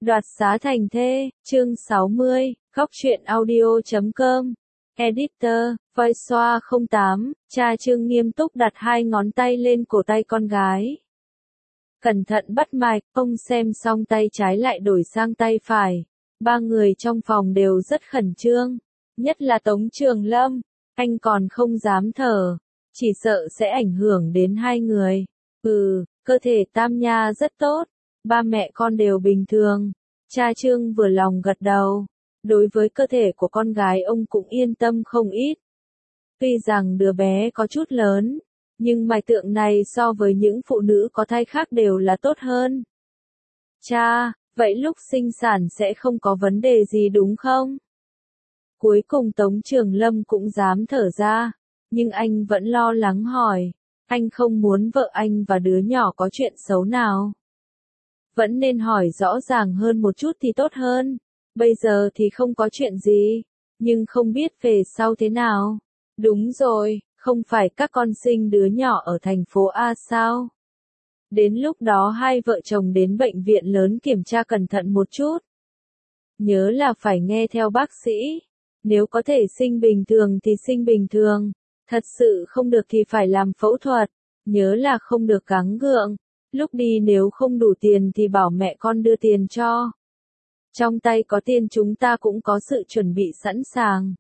Đoạt xá thành thê, chương 60, góc truyện audio.com. Editor, Voice 08, cha Trương nghiêm túc đặt hai ngón tay lên cổ tay con gái. Cẩn thận bắt mạch, ông xem xong tay trái lại đổi sang tay phải. Ba người trong phòng đều rất khẩn trương, nhất là Tống Trường Lâm, anh còn không dám thở, chỉ sợ sẽ ảnh hưởng đến hai người. Cơ thể Tam Nha rất tốt, ba mẹ con đều bình thường. Cha Trương vừa lòng gật đầu. Đối với cơ thể của con gái ông cũng yên tâm không ít. Tuy rằng đứa bé có chút lớn, nhưng mạch tượng này so với những phụ nữ có thai khác đều là tốt hơn. Cha, vậy lúc sinh sản sẽ không có vấn đề gì đúng không? Cuối cùng Tống Trường Lâm cũng dám thở ra, nhưng anh vẫn lo lắng hỏi. Anh không muốn vợ anh và đứa nhỏ có chuyện xấu nào. Vẫn nên hỏi rõ ràng hơn một chút thì tốt hơn. Bây giờ thì không có chuyện gì, nhưng không biết về sau thế nào. Đúng rồi, không phải các con sinh đứa nhỏ ở thành phố A sao? Đến lúc đó hai vợ chồng đến bệnh viện lớn kiểm tra cẩn thận một chút. Nhớ là phải nghe theo bác sĩ. Nếu có thể sinh bình thường thì sinh bình thường. Thật sự không được thì phải làm phẫu thuật. Nhớ là không được gắng gượng. Lúc đi nếu không đủ tiền thì bảo mẹ con đưa tiền cho. Trong tay có tiền chúng ta cũng có sự chuẩn bị sẵn sàng.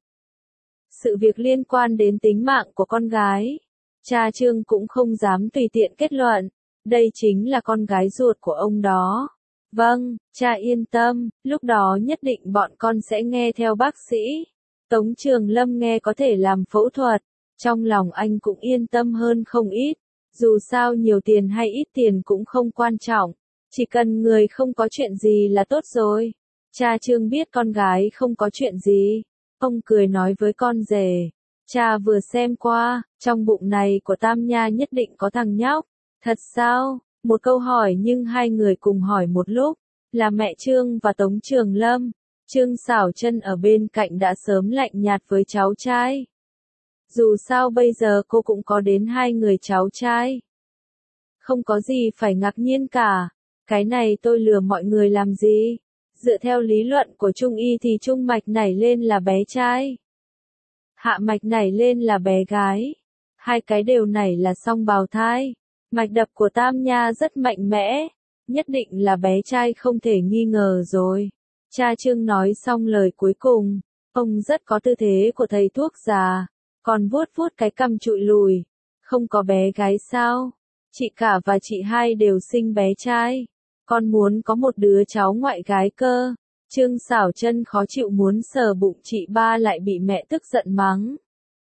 Sự việc liên quan đến tính mạng của con gái. Cha Trương cũng không dám tùy tiện kết luận. Đây chính là con gái ruột của ông đó. Vâng, cha yên tâm, lúc đó nhất định bọn con sẽ nghe theo bác sĩ. Tống Trường Lâm nghe có thể làm phẫu thuật. Trong lòng anh cũng yên tâm hơn không ít. Dù sao nhiều tiền hay ít tiền cũng không quan trọng. Chỉ cần người không có chuyện gì là tốt rồi. Cha Trương biết con gái không có chuyện gì. Ông cười nói với con rể. Cha vừa xem qua, trong bụng này của Tam Nha nhất định có thằng nhóc. Thật sao? Một câu hỏi nhưng hai người cùng hỏi một lúc. Là mẹ Trương và Tống Trường Lâm. Trương Sảo Chân ở bên cạnh đã sớm lạnh nhạt với cháu trai. Dù sao bây giờ cô cũng có đến hai người cháu trai. Không có gì phải ngạc nhiên cả. Cái này tôi lừa mọi người làm gì? Dựa theo lý luận của Trung y thì trung mạch nảy lên là bé trai. Hạ mạch nảy lên là bé gái. Hai cái đều nảy là song bào thai. Mạch đập của Tam Nha rất mạnh mẽ. Nhất định là bé trai không thể nghi ngờ rồi. Cha Trương nói xong lời cuối cùng. Ông rất có tư thế của thầy thuốc già. Còn vuốt vuốt cái cằm trụi lùi. Không có bé gái sao? Chị cả và chị hai đều sinh bé trai. Con muốn có một đứa cháu ngoại gái cơ. Trương Sảo Chân khó chịu muốn sờ bụng chị ba lại bị mẹ tức giận mắng.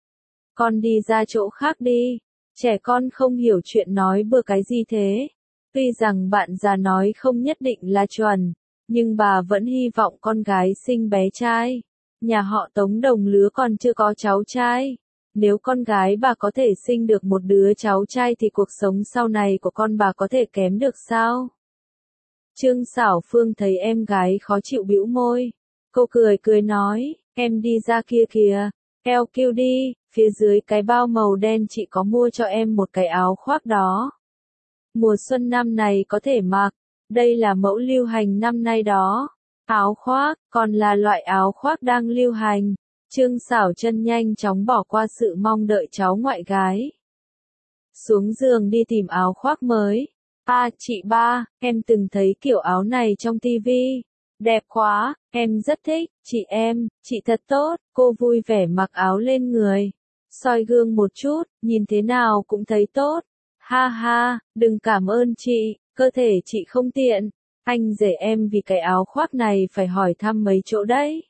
Con đi ra chỗ khác đi. Trẻ con không hiểu chuyện nói bừa cái gì thế. Tuy rằng bạn già nói không nhất định là chuẩn, nhưng bà vẫn hy vọng con gái sinh bé trai. Nhà họ Tống đồng lứa còn chưa có cháu trai. Nếu con gái bà có thể sinh được một đứa cháu trai thì cuộc sống sau này của con bà có thể kém được sao? Trương Sảo Phương thấy em gái khó chịu bĩu môi. Cô cười cười nói, em đi ra kia kìa, eo kêu đi, phía dưới cái bao màu đen chị có mua cho em một cái áo khoác đó. Mùa xuân năm này có thể mặc, đây là mẫu lưu hành năm nay đó. Áo khoác, còn là loại áo khoác đang lưu hành. Trương Sảo Chân nhanh chóng bỏ qua sự mong đợi cháu ngoại gái. Xuống giường đi tìm áo khoác mới. Chị ba, em từng thấy kiểu áo này trong tivi. Đẹp quá, em rất thích, chị thật tốt. Cô vui vẻ mặc áo lên người. Soi gương một chút, nhìn thế nào cũng thấy tốt. Ha ha, đừng cảm ơn chị, cơ thể chị không tiện. Anh rể em vì cái áo khoác này phải hỏi thăm mấy chỗ đấy.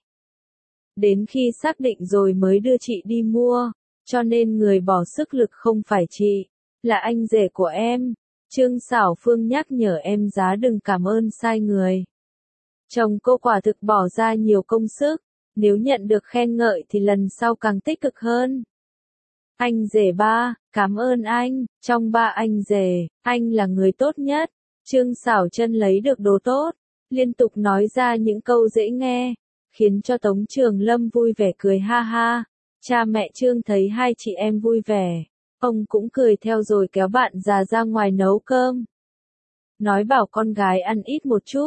Đến khi xác định rồi mới đưa chị đi mua, cho nên người bỏ sức lực không phải chị, là anh rể của em. Trương Sảo Phương nhắc nhở em giá đừng cảm ơn sai người. Chồng cô quả thực bỏ ra nhiều công sức, nếu nhận được khen ngợi thì lần sau càng tích cực hơn. Anh rể ba, cảm ơn anh, trong ba anh rể, anh là người tốt nhất. Trương Sảo Chân lấy được đồ tốt, liên tục nói ra những câu dễ nghe, khiến cho Tống Trường Lâm vui vẻ cười ha ha. Cha mẹ Trương thấy hai chị em vui vẻ, ông cũng cười theo rồi kéo bạn già ra ngoài nấu cơm. Nói bảo con gái ăn ít một chút,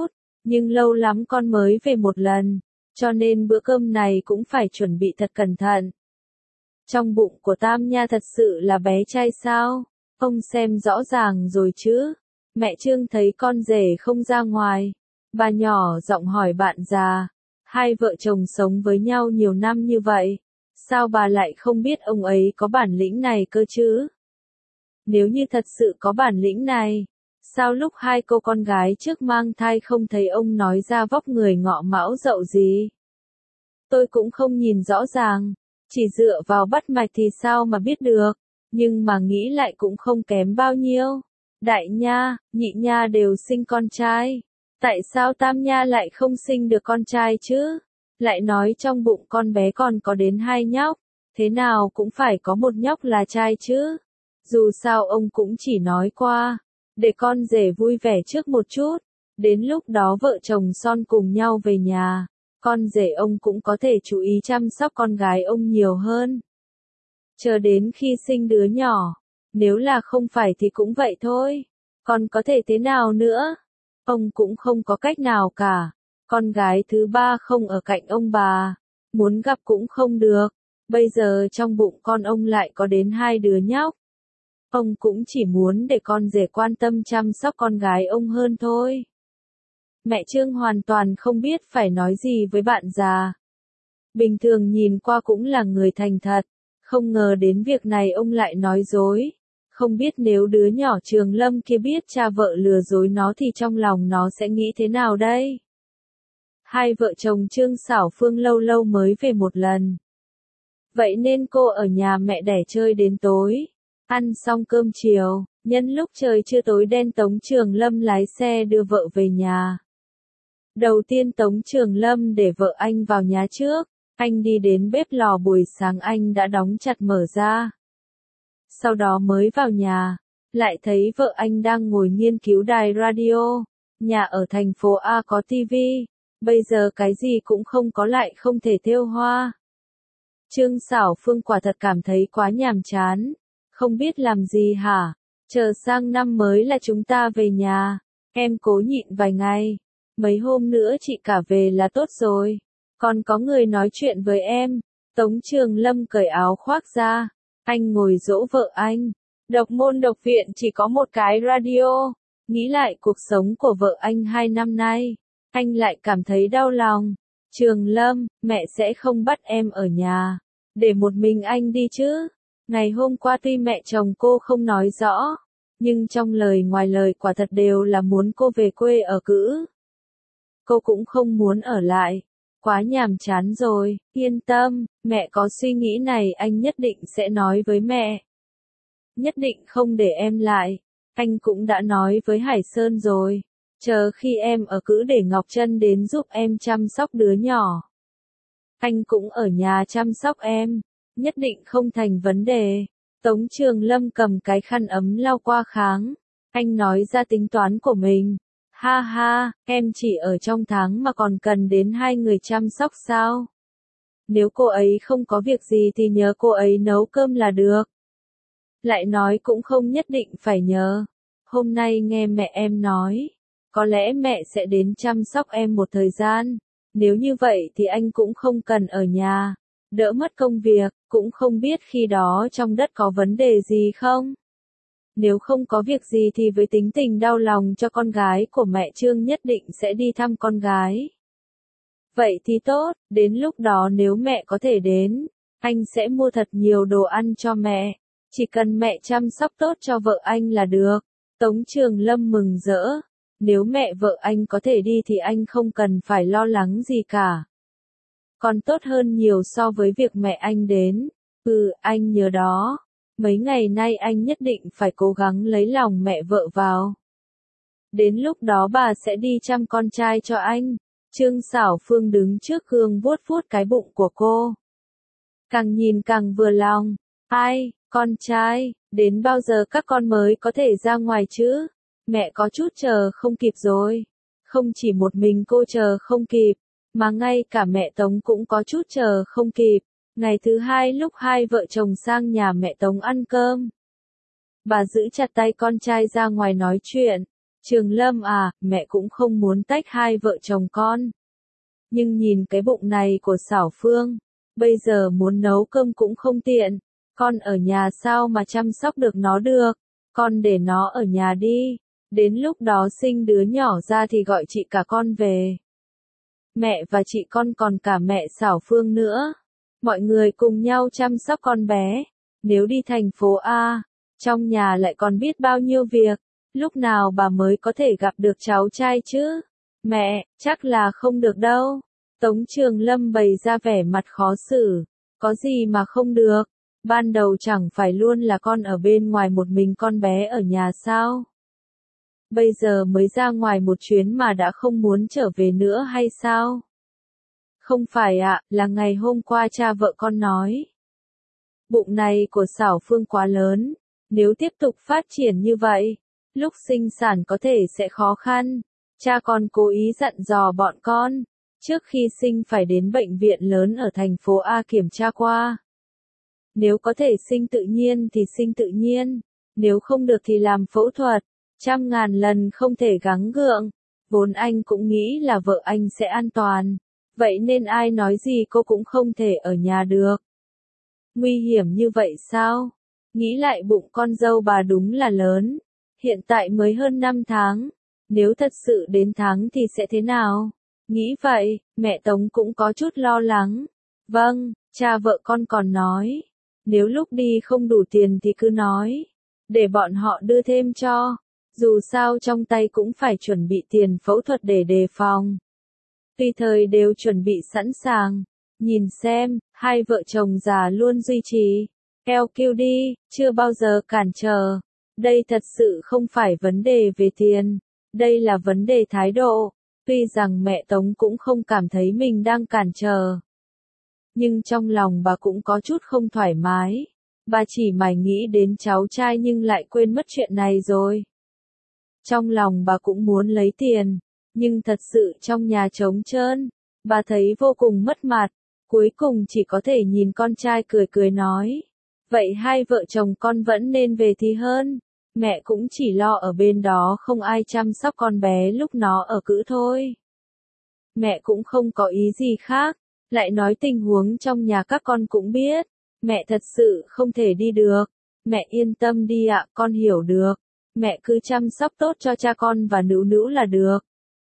nhưng lâu lắm con mới về một lần, cho nên bữa cơm này cũng phải chuẩn bị thật cẩn thận. Trong bụng của Tam Nha thật sự là bé trai sao? Ông xem rõ ràng rồi chứ? Mẹ Trương thấy con rể không ra ngoài. Bà nhỏ giọng hỏi bạn già. Hai vợ chồng sống với nhau nhiều năm như vậy. Sao bà lại không biết ông ấy có bản lĩnh này cơ chứ? Nếu như thật sự có bản lĩnh này, sao lúc hai cô con gái trước mang thai không thấy ông nói ra vóc người ngọ mão dậu gì? Tôi cũng không nhìn rõ ràng, chỉ dựa vào bắt mạch thì sao mà biết được, nhưng mà nghĩ lại cũng không kém bao nhiêu. Đại Nha, Nhị Nha đều sinh con trai, tại sao Tam Nha lại không sinh được con trai chứ? Lại nói trong bụng con bé còn có đến 2 nhóc, thế nào cũng phải có một nhóc là trai chứ. Dù sao ông cũng chỉ nói qua, để con rể vui vẻ trước một chút, đến lúc đó vợ chồng son cùng nhau về nhà, con rể ông cũng có thể chú ý chăm sóc con gái ông nhiều hơn. Chờ đến khi sinh đứa nhỏ, nếu là không phải thì cũng vậy thôi, còn có thể thế nào nữa? Ông cũng không có cách nào cả, con gái thứ ba không ở cạnh ông bà, muốn gặp cũng không được, bây giờ trong bụng con ông lại có đến 2 đứa nhóc. Ông cũng chỉ muốn để con rể quan tâm chăm sóc con gái ông hơn thôi. Mẹ Trương hoàn toàn không biết phải nói gì với bạn già. Bình thường nhìn qua cũng là người thành thật, không ngờ đến việc này ông lại nói dối. Không biết nếu đứa nhỏ Trường Lâm kia biết cha vợ lừa dối nó thì trong lòng nó sẽ nghĩ thế nào đây? Hai vợ chồng Trương Xảo Phương lâu lâu mới về một lần. Vậy nên cô ở nhà mẹ đẻ chơi đến tối. Ăn xong cơm chiều, nhân lúc trời chưa tối đen Tống Trường Lâm lái xe đưa vợ về nhà. Đầu tiên Tống Trường Lâm để vợ anh vào nhà trước, anh đi đến bếp lò buổi sáng anh đã đóng chặt mở ra. Sau đó mới vào nhà, lại thấy vợ anh đang ngồi nghiên cứu đài radio, nhà ở thành phố A có tivi, bây giờ cái gì cũng không có lại không thể thêu hoa. Trương Xảo Phương quả thật cảm thấy quá nhàm chán, không biết làm gì hả, chờ sang năm mới là chúng ta về nhà, em cố nhịn vài ngày, mấy hôm nữa chị cả về là tốt rồi, còn có người nói chuyện với em. Tống Trường Lâm cởi áo khoác ra, anh ngồi dỗ vợ anh, độc môn độc viện chỉ có một cái radio, nghĩ lại cuộc sống của vợ anh 2 năm nay, anh lại cảm thấy đau lòng. Trường Lâm, mẹ sẽ không bắt em ở nhà, để một mình anh đi chứ. Ngày hôm qua tuy mẹ chồng cô không nói rõ, nhưng trong lời ngoài lời quả thật đều là muốn cô về quê ở cữ. Cô cũng không muốn ở lại, quá nhàm chán rồi, yên tâm, mẹ có suy nghĩ này anh nhất định sẽ nói với mẹ. Nhất định không để em lại, anh cũng đã nói với Hải Sơn rồi, chờ khi em ở cữ để Ngọc Trân đến giúp em chăm sóc đứa nhỏ. Anh cũng ở nhà chăm sóc em, nhất định không thành vấn đề. Tống Trường Lâm cầm cái khăn ấm lau qua kháng, anh nói ra tính toán của mình. Ha ha, em chỉ ở trong tháng mà còn cần đến 2 người chăm sóc sao? Nếu cô ấy không có việc gì thì nhờ cô ấy nấu cơm là được. Lại nói cũng không nhất định phải nhờ. Hôm nay nghe mẹ em nói, có lẽ mẹ sẽ đến chăm sóc em một thời gian. Nếu như vậy thì anh cũng không cần ở nhà, đỡ mất công việc, cũng không biết khi đó trong đất có vấn đề gì không. Nếu không có việc gì thì với tính tình đau lòng cho con gái của mẹ Trương nhất định sẽ đi thăm con gái. Vậy thì tốt, đến lúc đó nếu mẹ có thể đến, anh sẽ mua thật nhiều đồ ăn cho mẹ, chỉ cần mẹ chăm sóc tốt cho vợ anh là được. Tống Trường Lâm mừng rỡ, nếu mẹ vợ anh có thể đi thì anh không cần phải lo lắng gì cả. Còn tốt hơn nhiều so với việc mẹ anh đến. Anh nhớ đó. Mấy ngày nay anh nhất định phải cố gắng lấy lòng mẹ vợ vào. Đến lúc đó bà sẽ đi chăm con trai cho anh. Trương Xảo Phương đứng trước gương vuốt vuốt cái bụng của cô. Càng nhìn càng vừa lòng. Ai, con trai, đến bao giờ các con mới có thể ra ngoài chứ? Mẹ có chút chờ không kịp rồi. Không chỉ một mình cô chờ không kịp, mà ngay cả mẹ Tống cũng có chút chờ không kịp. Ngày thứ hai lúc hai vợ chồng sang nhà mẹ Tống ăn cơm, bà giữ chặt tay con trai ra ngoài nói chuyện. Trường Lâm à, mẹ cũng không muốn tách hai vợ chồng con. Nhưng nhìn cái bụng này của Xảo Phương, bây giờ muốn nấu cơm cũng không tiện. Con ở nhà sao mà chăm sóc được nó được, con để nó ở nhà đi. Đến lúc đó sinh đứa nhỏ ra thì gọi chị cả con về. Mẹ và chị con còn cả mẹ Xảo Phương nữa. Mọi người cùng nhau chăm sóc con bé. Nếu đi thành phố A, trong nhà lại còn biết bao nhiêu việc. Lúc nào bà mới có thể gặp được cháu trai chứ? Mẹ, chắc là không được đâu. Tống Trường Lâm bày ra vẻ mặt khó xử. Có gì mà không được? Ban đầu chẳng phải luôn là con ở bên ngoài một mình con bé ở nhà sao? Bây giờ mới ra ngoài một chuyến mà đã không muốn trở về nữa hay sao? Không phải ạ, là ngày hôm qua cha vợ con nói. Bụng này của Xảo Phương quá lớn, nếu tiếp tục phát triển như vậy, lúc sinh sản có thể sẽ khó khăn. Cha con cố ý dặn dò bọn con, trước khi sinh phải đến bệnh viện lớn ở thành phố A kiểm tra qua. Nếu có thể sinh tự nhiên thì sinh tự nhiên, nếu không được thì làm phẫu thuật, 100.000 lần không thể gắng gượng. Vốn anh cũng nghĩ là vợ anh sẽ an toàn, vậy nên ai nói gì cô cũng không thể ở nhà được. Nguy hiểm như vậy sao? Nghĩ lại bụng con dâu bà đúng là lớn, hiện tại mới hơn 5 tháng, nếu thật sự đến tháng thì sẽ thế nào? Nghĩ vậy, mẹ Tống cũng có chút lo lắng. Vâng, cha vợ con còn nói, nếu lúc đi không đủ tiền thì cứ nói, để bọn họ đưa thêm cho. Dù sao trong tay cũng phải chuẩn bị tiền phẫu thuật để đề phòng. Tùy thời đều chuẩn bị sẵn sàng. Nhìn xem, hai vợ chồng già luôn duy trì. LQ đi, chưa bao giờ cản trở. Đây thật sự không phải vấn đề về tiền. Đây là vấn đề thái độ. Tuy rằng mẹ Tống cũng không cảm thấy mình đang cản trở. Nhưng trong lòng bà cũng có chút không thoải mái. Bà chỉ mải nghĩ đến cháu trai nhưng lại quên mất chuyện này rồi. Trong lòng bà cũng muốn lấy tiền, nhưng thật sự trong nhà trống trơn, bà thấy vô cùng mất mặt, cuối cùng chỉ có thể nhìn con trai cười cười nói. Vậy hai vợ chồng con vẫn nên về thì hơn, mẹ cũng chỉ lo ở bên đó không ai chăm sóc con bé lúc nó ở cữ thôi. Mẹ cũng không có ý gì khác, lại nói tình huống trong nhà các con cũng biết, mẹ thật sự không thể đi được. Mẹ yên tâm đi ạ, con hiểu được. Mẹ cứ chăm sóc tốt cho cha con và Nữu Nữu là được.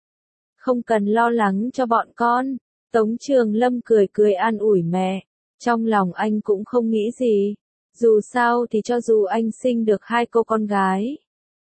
Không cần lo lắng cho bọn con. Tống Trường Lâm cười cười an ủi mẹ. Trong lòng anh cũng không nghĩ gì. Dù sao thì cho dù anh sinh được hai cô con gái,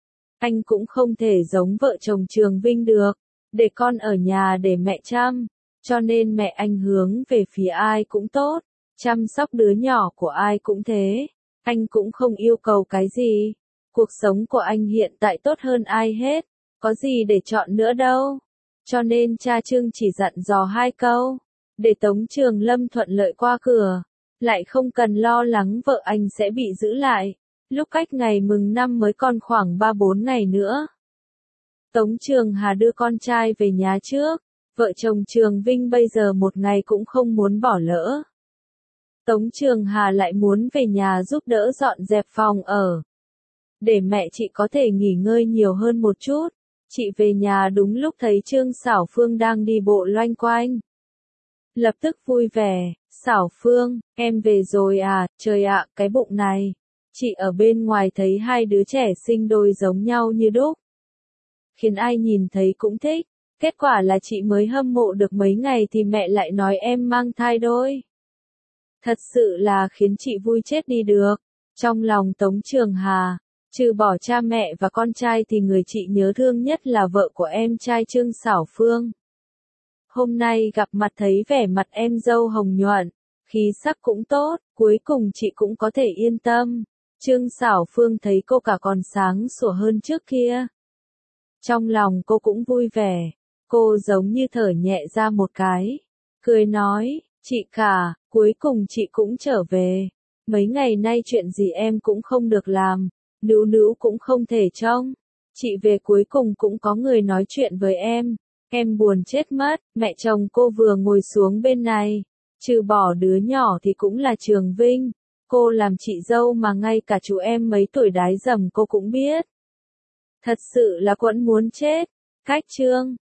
anh cũng không thể giống vợ chồng Trường Vinh được. Để con ở nhà để mẹ chăm. Cho nên mẹ anh hướng về phía ai cũng tốt. Chăm sóc đứa nhỏ của ai cũng thế. Anh cũng không yêu cầu cái gì. Cuộc sống của anh hiện tại tốt hơn ai hết, có gì để chọn nữa đâu. Cho nên cha Trương chỉ dặn dò hai câu, để Tống Trường Lâm thuận lợi qua cửa, lại không cần lo lắng vợ anh sẽ bị giữ lại. Lúc cách ngày mừng năm mới còn khoảng 3-4 ngày nữa. Tống Trường Hà đưa con trai về nhà trước, vợ chồng Trường Vinh bây giờ một ngày cũng không muốn bỏ lỡ. Tống Trường Hà lại muốn về nhà giúp đỡ dọn dẹp phòng ở. Để mẹ chị có thể nghỉ ngơi nhiều hơn một chút. Chị về nhà đúng lúc thấy Trương Xảo Phương đang đi bộ loanh quanh. Lập tức vui vẻ, Xảo Phương, em về rồi à, trời ạ, cái bụng này. Chị ở bên ngoài thấy hai đứa trẻ sinh đôi giống nhau như đúc. Khiến ai nhìn thấy cũng thích. Kết quả là chị mới hâm mộ được mấy ngày thì mẹ lại nói em mang thai đôi. Thật sự là khiến chị vui chết đi được. Trong lòng Tống Trường Hà, trừ bỏ cha mẹ và con trai thì người chị nhớ thương nhất là vợ của em trai Trương Xảo Phương. Hôm nay gặp mặt thấy vẻ mặt em dâu hồng nhuận, khí sắc cũng tốt, cuối cùng chị cũng có thể yên tâm. Trương Xảo Phương thấy cô cả còn sáng sủa hơn trước kia. Trong lòng cô cũng vui vẻ, cô giống như thở nhẹ ra một cái, cười nói, chị cả, cuối cùng chị cũng trở về. Mấy ngày nay chuyện gì em cũng không được làm. Nữu Nữu cũng không thể trông. Chị về cuối cùng cũng có người nói chuyện với em buồn chết mất. Mẹ chồng cô vừa ngồi xuống bên này, trừ bỏ đứa nhỏ thì cũng là Trường Vinh. Cô làm chị dâu mà ngay cả chú em mấy tuổi đái dầm cô cũng biết. Thật sự là quẫn muốn chết. Cách chương